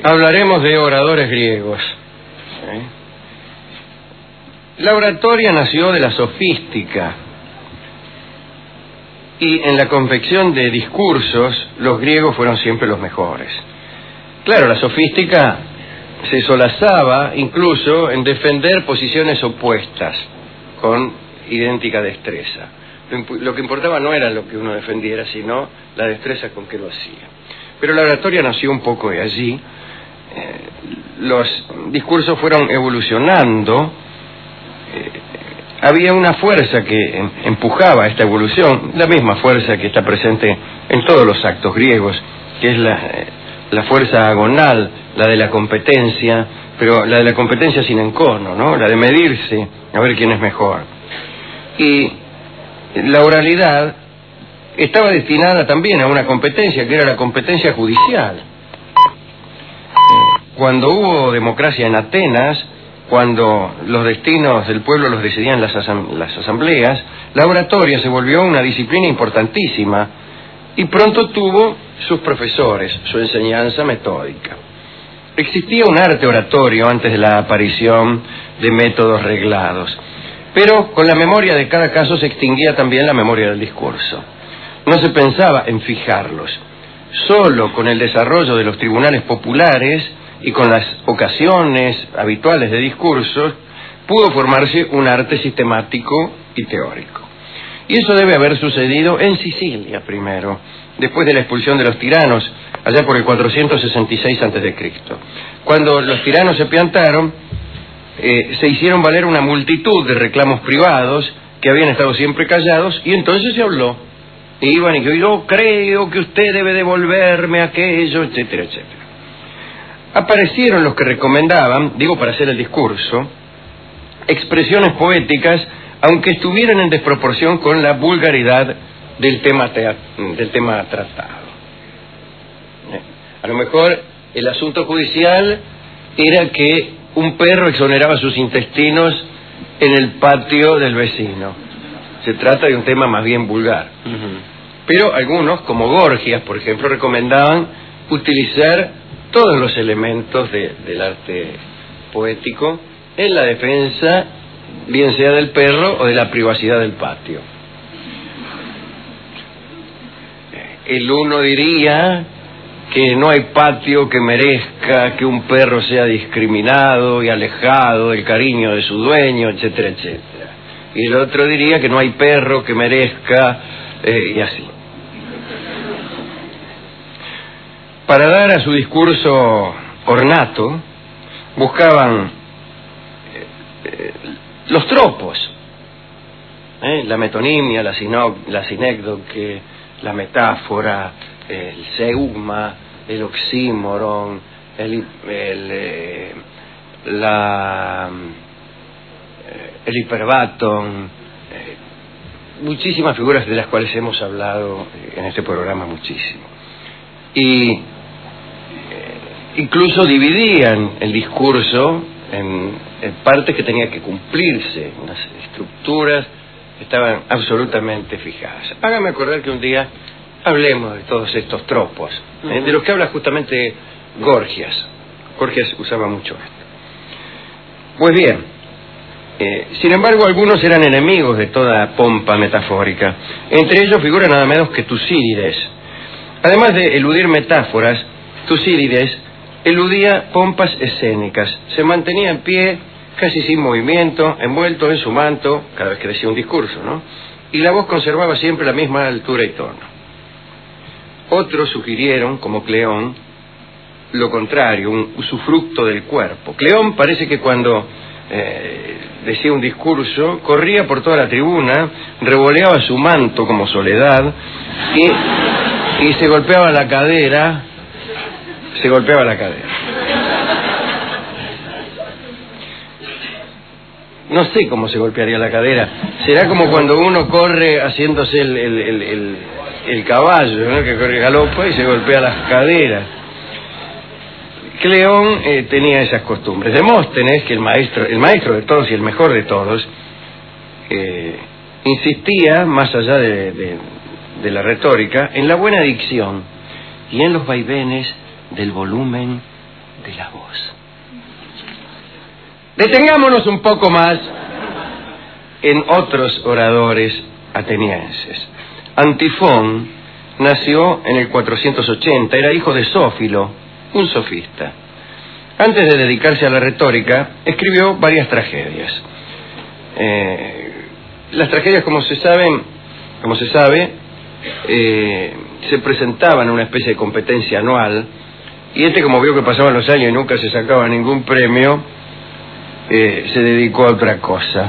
hablaremos de oradores griegos. La oratoria nació de la sofística, y en la confección de discursos los griegos fueron siempre los mejores. Claro, la sofística se solazaba incluso en defender posiciones opuestas con idéntica destreza. Lo que importaba no era lo que uno defendiera, sino la destreza con que lo hacía. Pero la oratoria nació un poco de allí. Los discursos fueron evolucionando. Había una fuerza que empujaba esta evolución, la misma fuerza que está presente en todos los actos griegos, que es la fuerza agonal, la de la competencia, pero la de la competencia sin encono, ¿no? La de medirse, a ver quién es mejor. Y la oralidad estaba destinada también a una competencia, que era la competencia judicial. Cuando hubo democracia en Atenas, cuando los destinos del pueblo los decidían las asambleas, la oratoria se volvió una disciplina importantísima y pronto tuvo sus profesores, su enseñanza metódica. Existía un arte oratorio antes de la aparición de métodos reglados, pero con la memoria de cada caso se extinguía también la memoria del discurso. No se pensaba en fijarlos. Solo con el desarrollo de los tribunales populares y con las ocasiones habituales de discursos pudo formarse un arte sistemático y teórico. Y eso debe haber sucedido en Sicilia primero, después de la expulsión de los tiranos, allá por el 466 a.C. Cuando los tiranos se piantaron, se hicieron valer una multitud de reclamos privados que habían estado siempre callados, y entonces se habló. E iban y yo creo que usted debe devolverme aquello, etcétera, etcétera. Aparecieron los que recomendaban, digo para hacer el discurso, expresiones poéticas, aunque estuvieran en desproporción con la vulgaridad del tema tratado. A lo mejor el asunto judicial era que un perro exoneraba sus intestinos en el patio del vecino. Se trata de un tema más bien vulgar. Pero algunos, como Gorgias, por ejemplo, recomendaban utilizar todos los elementos del arte poético en la defensa, bien sea del perro o de la privacidad del patio. El uno diría que no hay patio que merezca que un perro sea discriminado y alejado del cariño de su dueño, etcétera, etcétera. Y el otro diría que no hay perro que merezca, y así. Para dar a su discurso ornato, buscaban los tropos, la metonimia, la sinécdoque, la metáfora, el seuma, el oxímoron, el hiperbatón, muchísimas figuras de las cuales hemos hablado en este programa muchísimo. Y incluso dividían el discurso en partes que tenían que cumplirse, unas estructuras que estaban absolutamente fijadas. Hágame acordar que un día hablemos de todos estos tropos, de los que habla justamente Gorgias. Gorgias usaba mucho esto. Pues bien, sin embargo, algunos eran enemigos de toda pompa metafórica. Entre ellos figura nada menos que Tucídides. Además de eludir metáforas, Tucídides eludía pompas escénicas. Se mantenía en pie, casi sin movimiento, envuelto en su manto, cada vez que decía un discurso, ¿no? Y la voz conservaba siempre la misma altura y tono. Otros sugirieron, como Cleón, lo contrario, un usufructo del cuerpo. Cleón parece que cuando decía un discurso, corría por toda la tribuna, revoleaba su manto como Soledad y se golpeaba la cadera. No sé cómo se golpearía la cadera. Será como cuando uno corre haciéndose el caballo, ¿no? Que corre galopa y se golpea las caderas. Cleón tenía esas costumbres. Demóstenes, que el maestro de todos y el mejor de todos, insistía, más allá de la retórica, en la buena dicción y en los vaivenes del volumen de la voz. Detengámonos un poco más en otros oradores atenienses. Antifón nació en el 480, era hijo de Sófilo, un sofista. Antes de dedicarse a la retórica, escribió varias tragedias. Las tragedias, como se sabe, se presentaban en una especie de competencia anual, y como vio que pasaban los años y nunca se sacaba ningún premio, se dedicó a otra cosa.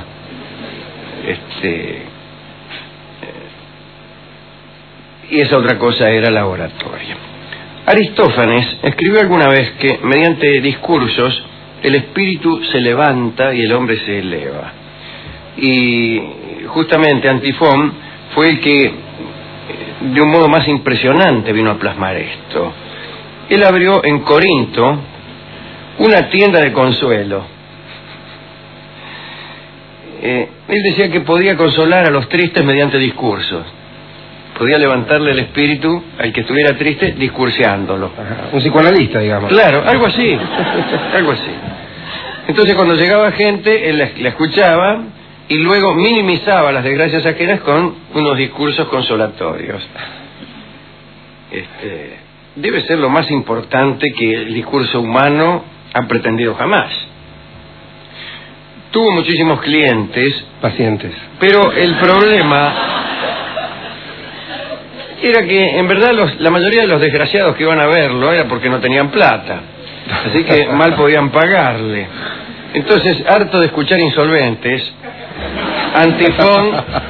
Y esa otra cosa era la oratoria. Aristófanes escribió alguna vez que mediante discursos el espíritu se levanta y el hombre se eleva. Y justamente Antifón fue el que de un modo más impresionante vino a plasmar esto. Él abrió en Corinto una tienda de consuelo. Él decía que podía consolar a los tristes mediante discursos. Podía levantarle el espíritu al que estuviera triste discurseándolo. Un psicoanalista, digamos. Claro, algo así. Algo así. Entonces, cuando llegaba gente, él la escuchaba y luego minimizaba las desgracias ajenas con unos discursos consolatorios. Debe ser lo más importante que el discurso humano ha pretendido jamás. Tuvo muchísimos clientes, pacientes, pero el problema era que en verdad la mayoría de los desgraciados que iban a verlo era porque no tenían plata, así que mal podían pagarle. Entonces, harto de escuchar insolventes, Antifón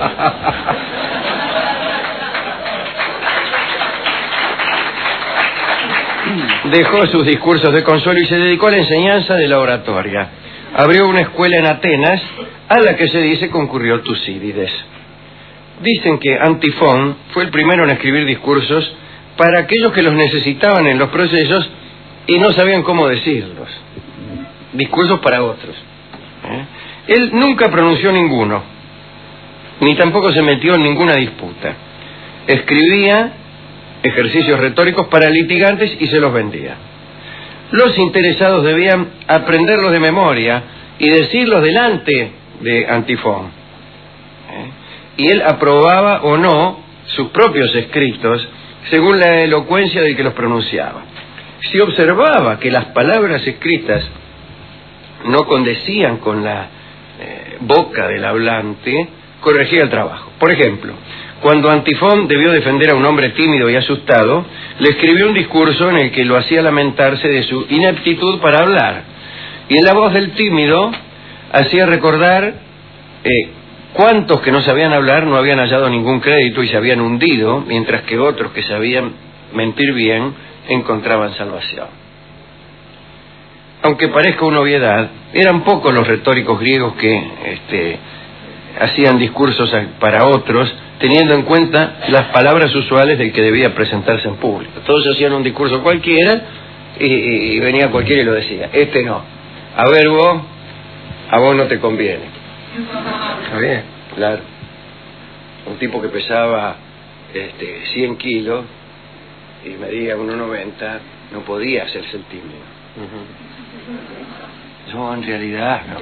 dejó sus discursos de consuelo y se dedicó a la enseñanza de la oratoria. Abrió una escuela en Atenas a la que se dice concurrió Tucídides. Dicen que Antifón fue el primero en escribir discursos para aquellos que los necesitaban en los procesos y no sabían cómo decirlos. Discursos para otros. Él nunca pronunció ninguno, ni tampoco se metió en ninguna disputa. Escribía ejercicios retóricos para litigantes y se los vendía. Los interesados debían aprenderlos de memoria y decirlos delante de Antifón. Y él aprobaba o no sus propios escritos según la elocuencia del que los pronunciaba. Si observaba que las palabras escritas no condecían con la boca del hablante, corregía el trabajo. Por ejemplo, cuando Antifón debió defender a un hombre tímido y asustado, le escribió un discurso en el que lo hacía lamentarse de su ineptitud para hablar. Y en la voz del tímido hacía recordar cuántos que no sabían hablar no habían hallado ningún crédito y se habían hundido, mientras que otros que sabían mentir bien encontraban salvación. Aunque parezca una obviedad, eran pocos los retóricos griegos que hacían discursos para otros, teniendo en cuenta las palabras usuales del que debía presentarse en público. Todos hacían un discurso cualquiera y venía cualquiera y lo decía. No. A ver vos, a vos no te conviene. Está bien. Claro. Un tipo que pesaba 100 kilos y medía 1,90 no podía hacerse el tímido. Yo en realidad no.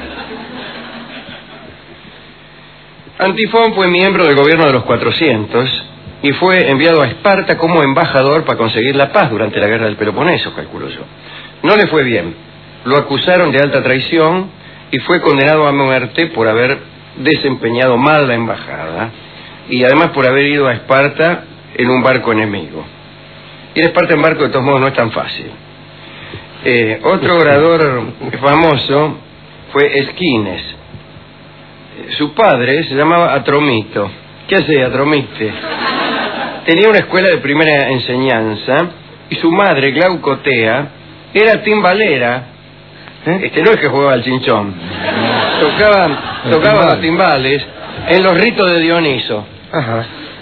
Antifón fue miembro del gobierno de los 400 y fue enviado a Esparta como embajador para conseguir la paz durante la guerra del Peloponeso, calculo yo. No le fue bien. Lo acusaron de alta traición y fue condenado a muerte por haber desempeñado mal la embajada y además por haber ido a Esparta en un barco enemigo. Ir a Esparta en barco de todos modos no es tan fácil. Otro orador famoso fue Esquines. Su padre se llamaba Atromito. ¿Qué hace Atromite? Tenía una escuela de primera enseñanza y su madre, Glaucotea, era timbalera. No es que jugaba al chinchón. Tocaba los timbales en los ritos de Dioniso. Ajá.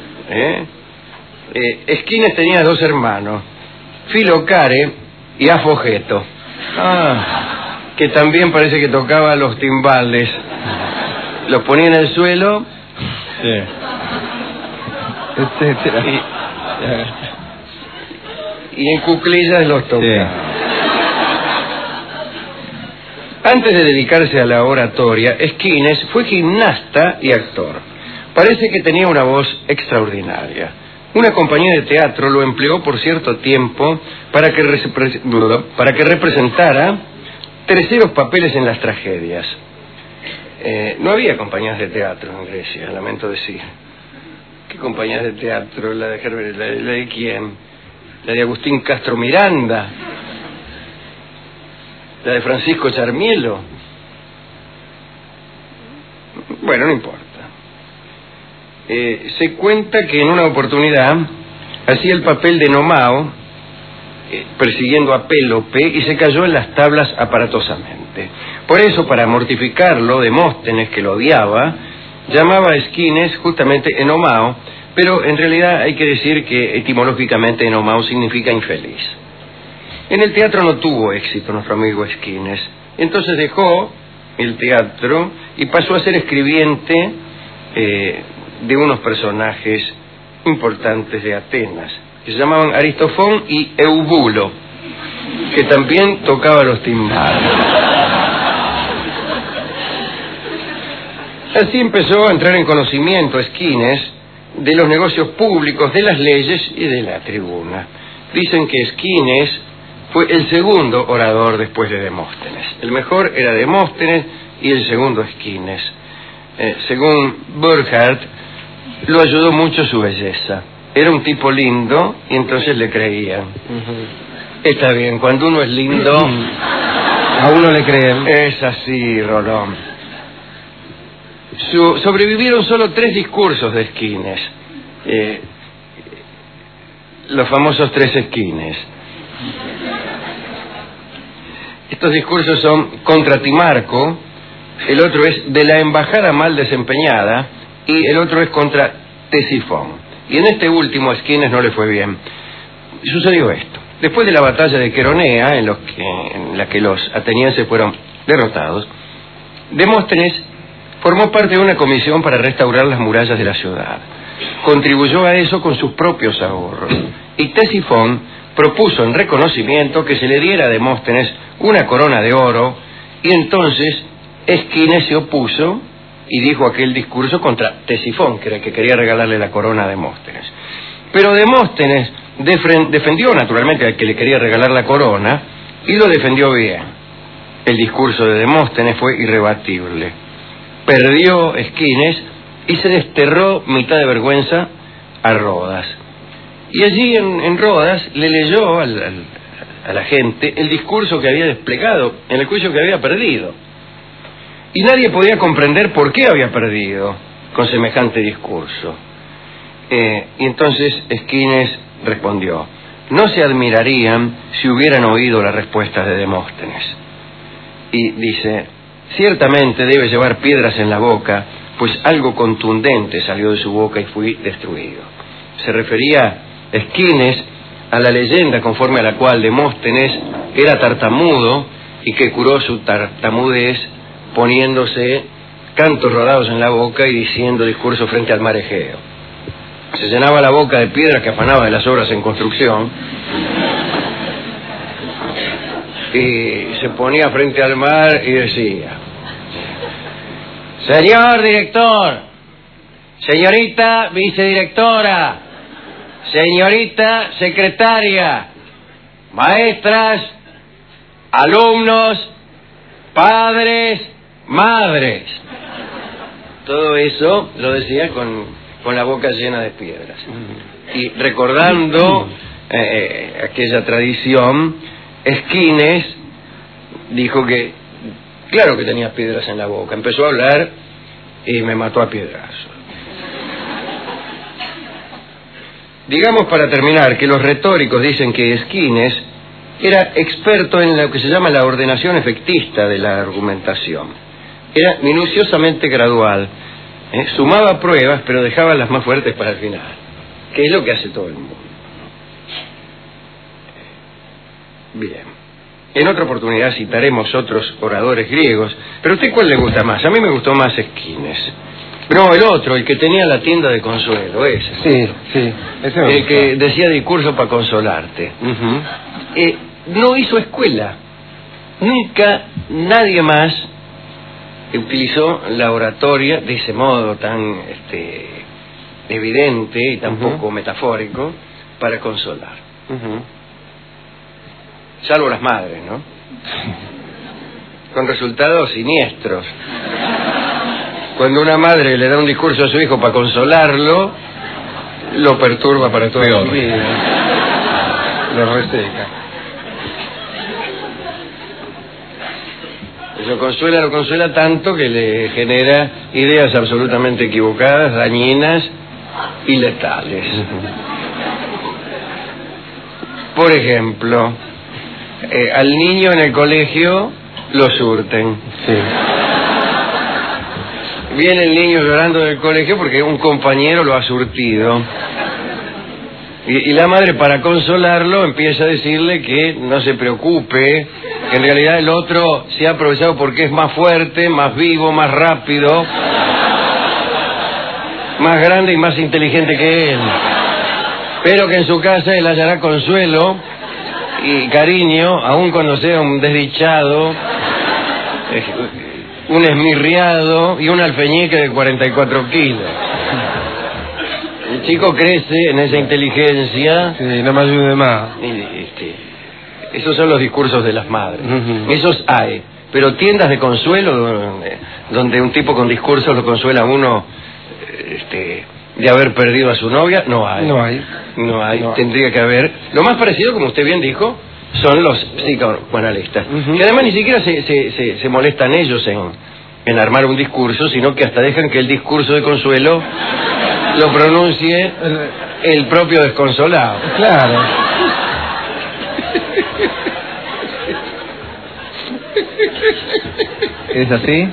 Esquines tenía 2 hermanos, Filocare y Afogeto, que también parece que tocaba los timbales. Los ponía en el suelo, sí, etcétera, y en cuclillas los tocaba. Antes de dedicarse a la oratoria, Esquines fue gimnasta y actor. Parece que tenía una voz extraordinaria. Una compañía de teatro lo empleó por cierto tiempo para que representara terceros papeles en las tragedias. No había compañías de teatro en Grecia, lamento decir. ¿Qué compañías de teatro? ¿La de Herbert? ¿La de quién? ¿La de Agustín Castro Miranda? ¿La de Francisco Charmielo? Bueno, no importa. Se cuenta que en una oportunidad hacía el papel de Nomao persiguiendo a Pélope y se cayó en las tablas aparatosamente. Por eso, para mortificarlo, Demóstenes, que lo odiaba, llamaba a Esquines justamente Enomao, pero en realidad hay que decir que etimológicamente Enomao significa infeliz. En el teatro no tuvo éxito nuestro amigo Esquines, entonces dejó el teatro y pasó a ser escribiente de unos personajes importantes de Atenas, que se llamaban Aristofón y Eubulo, que también tocaba los timbales. Así empezó a entrar en conocimiento Esquines de los negocios públicos, de las leyes y de la tribuna. Dicen que Esquines fue el segundo orador después de Demóstenes. El mejor era Demóstenes y el segundo Esquines. Según Burckhardt, lo ayudó mucho su belleza. Era un tipo lindo y entonces le creían. Está bien, cuando uno es lindo, a uno le creen. Es así, Rolón. Sobrevivieron solo 3 discursos de Esquines. Los famosos 3 Esquines. Estos discursos son contra Timarco, el otro es de la embajada mal desempeñada y el otro es contra Tesifón. Y en este último a Esquines no le fue bien. Sucedió esto. Después de la batalla de Queronea, en la que los atenienses fueron derrotados, Demóstenes formó parte de una comisión para restaurar las murallas de la ciudad. Contribuyó a eso con sus propios ahorros. Y Tesifón propuso en reconocimiento que se le diera a Demóstenes una corona de oro, y entonces Esquines se opuso y dijo aquel discurso contra Tesifón, que era el que quería regalarle la corona a Demóstenes. Pero Demóstenes defendió naturalmente al que le quería regalar la corona, y lo defendió bien. El discurso de Demóstenes fue irrebatible. Perdió Esquines y se desterró mitad de vergüenza a Rodas. Y allí en Rodas le leyó a la gente el discurso que había desplegado en el juicio que había perdido. Y nadie podía comprender por qué había perdido con semejante discurso. Y entonces Esquines respondió: no se admirarían si hubieran oído la respuesta de Demóstenes. Y dice: ciertamente debe llevar piedras en la boca, pues algo contundente salió de su boca y fui destruido. Se refería Esquines a la leyenda conforme a la cual Demóstenes era tartamudo y que curó su tartamudez poniéndose cantos rodados en la boca y diciendo discursos frente al mar Egeo. Se llenaba la boca de piedras que afanaba de las obras en construcción y se ponía frente al mar y decía: señor director, señorita vicedirectora, señorita secretaria, maestras, alumnos, padres, madres. Todo eso lo decía con la boca llena de piedras. Y recordando aquella tradición, Esquines dijo que, claro que tenía piedras en la boca. Empezó a hablar y me mató a piedrazos. Digamos, para terminar, que los retóricos dicen que Esquines era experto en lo que se llama la ordenación efectista de la argumentación. Era minuciosamente gradual. Sumaba pruebas, pero dejaba las más fuertes para el final, que es lo que hace todo el mundo. Bien. En otra oportunidad citaremos otros oradores griegos, pero ¿a usted cuál le gusta más? A mí me gustó más Esquines. No, el otro, el que tenía la tienda de consuelo, ese. Sí, sí. Ese me el gusta. que decía discurso para consolarte. No hizo escuela. Nunca nadie más utilizó la oratoria de ese modo tan evidente y tan poco metafórico para consolar. Salvo las madres, ¿no? Con resultados siniestros. Cuando una madre le da un discurso a su hijo para consolarlo, lo perturba para toda la vida. Lo reseca. Lo consuela tanto que le genera ideas absolutamente equivocadas, dañinas y letales. Por ejemplo, al niño en el colegio lo surten. Sí. Viene el niño llorando del colegio porque un compañero lo ha surtido. Y la madre, para consolarlo, empieza a decirle que no se preocupe, que en realidad el otro se ha aprovechado porque es más fuerte, más vivo, más rápido, más grande y más inteligente que él. Pero que en su casa él hallará consuelo y cariño, aun cuando sea un desdichado, un esmirriado y un alfeñique de 44 kilos. El chico crece en esa inteligencia. Sí, no me ayude más. Esos son los discursos de las madres. Esos hay. Pero tiendas de consuelo donde un tipo con discursos lo consuela a uno de haber perdido a su novia, no hay. No hay. No hay. Tendría que haber. Lo más parecido, como usted bien dijo, son los psicoanalistas. Que además ni siquiera se molestan ellos en armar un discurso, sino que hasta dejan que el discurso de consuelo lo pronuncie el propio desconsolado. Claro. ¿Es así?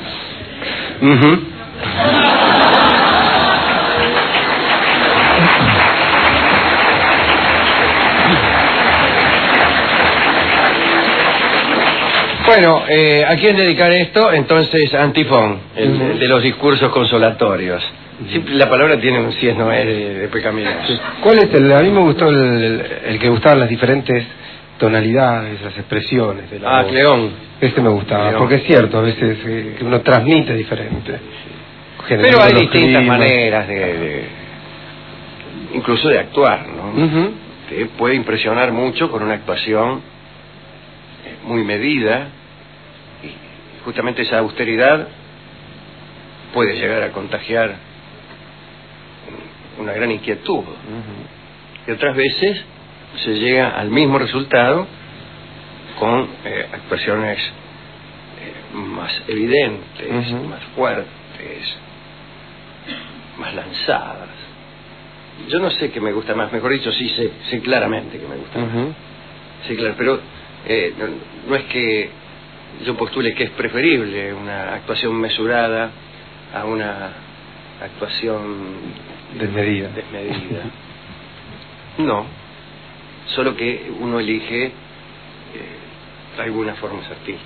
Bueno, ¿a quién dedicar esto? Entonces, Antifón, el de los discursos consolatorios. Siempre la palabra tiene un sí es no es de pecaminoso. ¿Cuál es el? A mí me gustó el que gustaban las diferentes tonalidades, las expresiones de la voz. Cleón. Este me gustaba, Cleón. porque es cierto, a veces que uno transmite diferente. Pero hay distintas maneras incluso de actuar, ¿no? Te puede impresionar mucho con una actuación muy medida, y justamente esa austeridad puede llegar a contagiar una gran inquietud. Y otras veces se llega al mismo resultado con actuaciones más evidentes, más fuertes, más lanzadas. Yo no sé qué me gusta más, mejor dicho, sí sé claramente que me gusta más. Sí, claro, pero no es que yo postule que es preferible una actuación mesurada a una actuación desmedida. No, solo que uno elige algunas formas artísticas.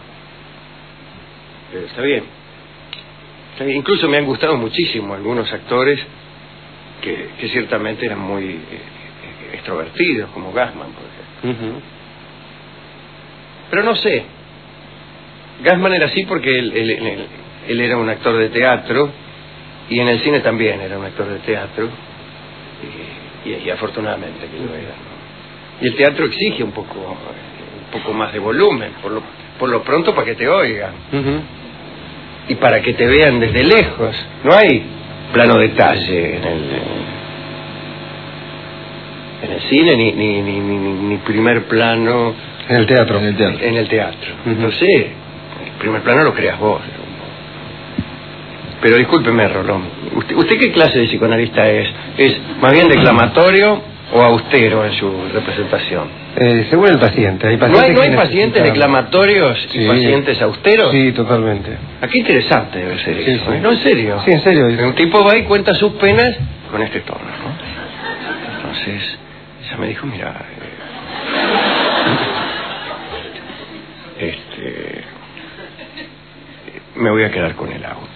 Pero está bien. Incluso me han gustado muchísimo algunos actores que ciertamente eran muy extrovertidos, como Gassman, por ejemplo. Pero no sé. Gassman era así porque él era un actor de teatro, y en el cine también era un actor de teatro, y afortunadamente que lo era, ¿no? Y el teatro exige un poco más de volumen, por lo pronto, para que te oigan. Y para que te vean desde lejos. No hay plano detalle en el cine, ni primer plano en el teatro. En el teatro. No sé, el primer plano lo creas vos. Pero discúlpeme, Rolón, ¿usted qué clase de psicoanalista es? ¿Es más bien declamatorio o austero en su representación? Según el paciente. Hay pacientes ¿No hay pacientes declamatorios y pacientes austeros? Sí, totalmente. Qué interesante debe ser eso. Sí. ¿No, en serio? Sí, en serio. Un tipo va y cuenta sus penas con este tono, ¿no? Entonces, ella me dijo, mira, me voy a quedar con el auto.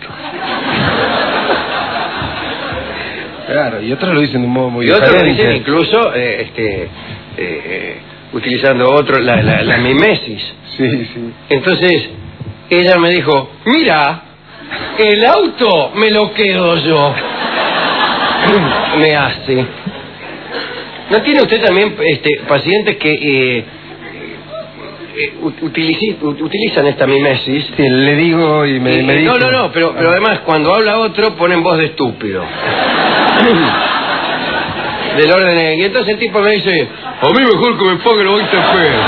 Claro, y otros lo dicen de un modo muy diferente. Y otros lo diferente. dicen incluso utilizando otro, la mimesis. Sí, sí. Entonces, ella me dijo, mira, el auto me lo quedo yo. Me hace. ¿No tiene usted también pacientes que utilizan esta mimesis? Sí, le digo y me dice... No, pero además cuando habla otro ponen voz de estúpido. Del orden de... Y entonces el tipo me dice, a mí mejor que me pague los 20 pesos.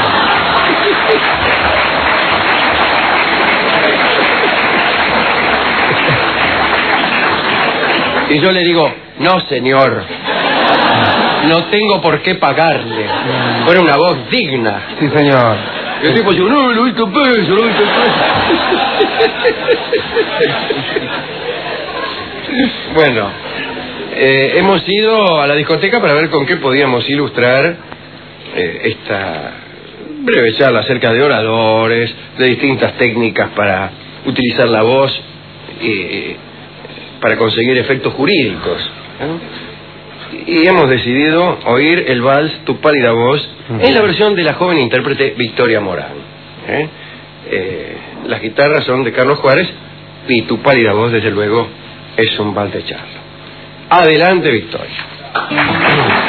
Y yo le digo, no señor, no tengo por qué pagarle. Fuera una voz digna. Sí, señor. Y el tipo dice, no, los 20 pesos, los 20 pesos. Bueno, hemos ido a la discoteca para ver con qué podíamos ilustrar esta breve charla acerca de oradores, de distintas técnicas para utilizar la voz para conseguir efectos jurídicos, ¿no? Y hemos decidido oír el vals Tu pálida voz en la versión de la joven intérprete Victoria Morán. Las guitarras son de Carlos Juárez y Tu pálida voz, desde luego, es un vals de charla. Adelante, Victoria.